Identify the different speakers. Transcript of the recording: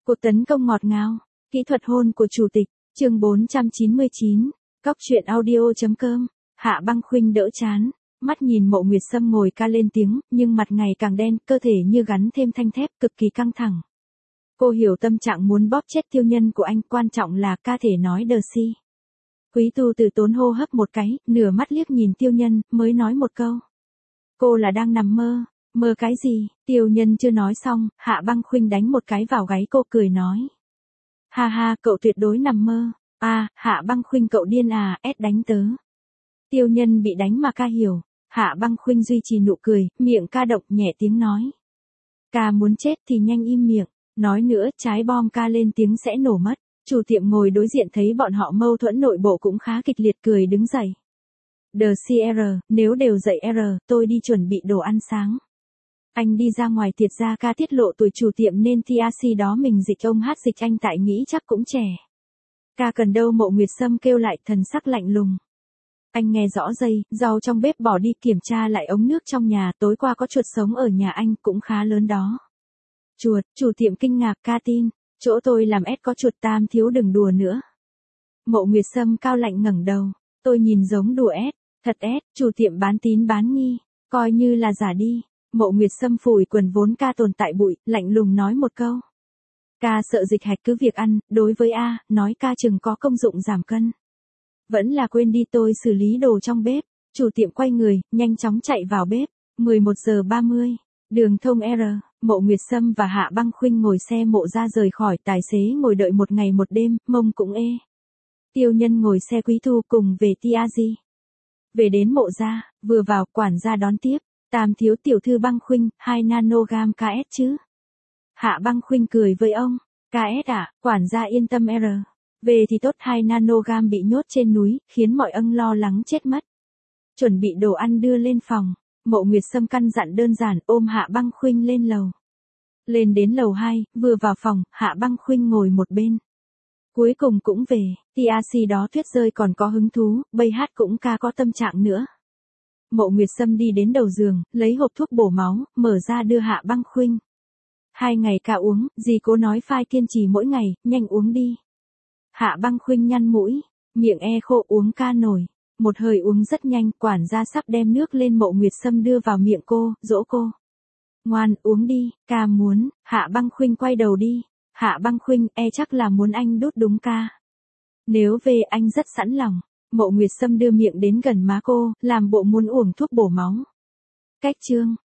Speaker 1: Cuộc tấn công ngọt ngào, kỹ thuật hôn của chủ tịch, chương 499, Cóc truyện audio.com, Hạ Băng Khuynh đỡ chán, mắt nhìn Mộ Nguyệt Sâm ngồi ca lên tiếng, nhưng mặt ngày càng đen, cơ thể như gắn thêm thanh thép, cực kỳ căng thẳng. Cô hiểu tâm trạng muốn bóp chết Tiêu Nhân của anh, quan trọng là ca thể nói đờ si. Quý Tu từ tốn hô hấp một cái, nửa mắt liếc nhìn Tiêu Nhân, mới nói một câu. Cô là đang nằm mơ. Mơ cái gì? Tiêu Nhân chưa nói xong, Hạ Băng Khuynh đánh một cái vào gáy cô, cười nói. Ha ha, cậu tuyệt đối nằm mơ. À, Hạ Băng Khuynh cậu điên à, đánh tớ. Tiêu Nhân bị đánh mà ca hiểu. Hạ Băng Khuynh duy trì nụ cười, miệng ca độc nhẹ tiếng nói. Ca muốn chết thì nhanh im miệng, nói nữa trái bom ca lên tiếng sẽ nổ mất. Chủ tiệm ngồi đối diện thấy bọn họ mâu thuẫn nội bộ cũng khá kịch liệt, cười đứng dậy. Đờ CR, nếu đều dậy R, tôi đi chuẩn bị đồ ăn sáng. Anh đi ra ngoài tiệt ra ca tiết lộ tuổi chủ tiệm nên TRC đó mình dịch ông hát dịch anh tại nghĩ chắc cũng trẻ. Ca cần đâu? Mộ Nguyệt Sâm kêu lại, thần sắc lạnh lùng. Anh nghe rõ dây, rau trong bếp bỏ đi, kiểm tra lại ống nước trong nhà, tối qua có chuột sống ở nhà anh cũng khá lớn đó. Chuột? Chủ tiệm kinh ngạc, ca tin, chỗ tôi làm có chuột, Tam thiếu đừng đùa nữa. Mộ Nguyệt Sâm cao lạnh ngẩng đầu, tôi nhìn giống đùa thật chủ tiệm bán tín bán nghi, coi như là giả đi. Mộ Nguyệt Sâm phủi quần vốn ca tồn tại bụi, lạnh lùng nói một câu. Ca sợ dịch hạch cứ việc ăn, đối với A, nói ca chừng có công dụng giảm cân. Vẫn là quên đi, tôi xử lý đồ trong bếp. Chủ tiệm quay người, nhanh chóng chạy vào bếp. 11:30, đường thông R, Mộ Nguyệt Sâm và Hạ Băng Khuynh ngồi xe Mộ ra rời khỏi, tài xế ngồi đợi một ngày một đêm, mông cũng ê. Tiêu Nhân ngồi xe Quý Thu cùng về TRG. Về đến Mộ ra, vừa vào, quản gia đón tiếp. Tam thiếu tiểu thư Băng Khuynh, 2 nanogam KS chứ? Hạ Băng Khuynh cười với ông. KS à, quản gia yên tâm R. Về thì tốt, 2 nanogam bị nhốt trên núi, khiến mọi ân lo lắng chết mất. Chuẩn bị đồ ăn đưa lên phòng. Mộ Nguyệt Sâm căn dặn đơn giản, ôm Hạ Băng Khuynh lên lầu. Lên đến lầu 2, vừa vào phòng, Hạ Băng Khuynh ngồi một bên. Cuối cùng cũng về, TRC đó tuyết rơi còn có hứng thú, bây hát cũng ca có tâm trạng nữa. Mộ Nguyệt Sâm đi đến đầu giường, lấy hộp thuốc bổ máu, mở ra đưa Hạ Băng Khuynh. 2 ngày ca uống, dì cố nói phai kiên trì mỗi ngày, nhanh uống đi. Hạ Băng Khuynh nhăn mũi, miệng khô, uống ca nổi. Một hơi uống rất nhanh, quản gia sắp đem nước lên, Mộ Nguyệt Sâm đưa vào miệng cô, dỗ cô. Ngoan, uống đi, ca muốn. Hạ Băng Khuynh quay đầu đi. Hạ Băng Khuynh, chắc là muốn anh đút đúng ca. Nếu về anh rất sẵn lòng. Mộ Nguyệt Sâm đưa miệng đến gần má cô, làm bộ muốn uống thuốc bổ máu. Cách chương.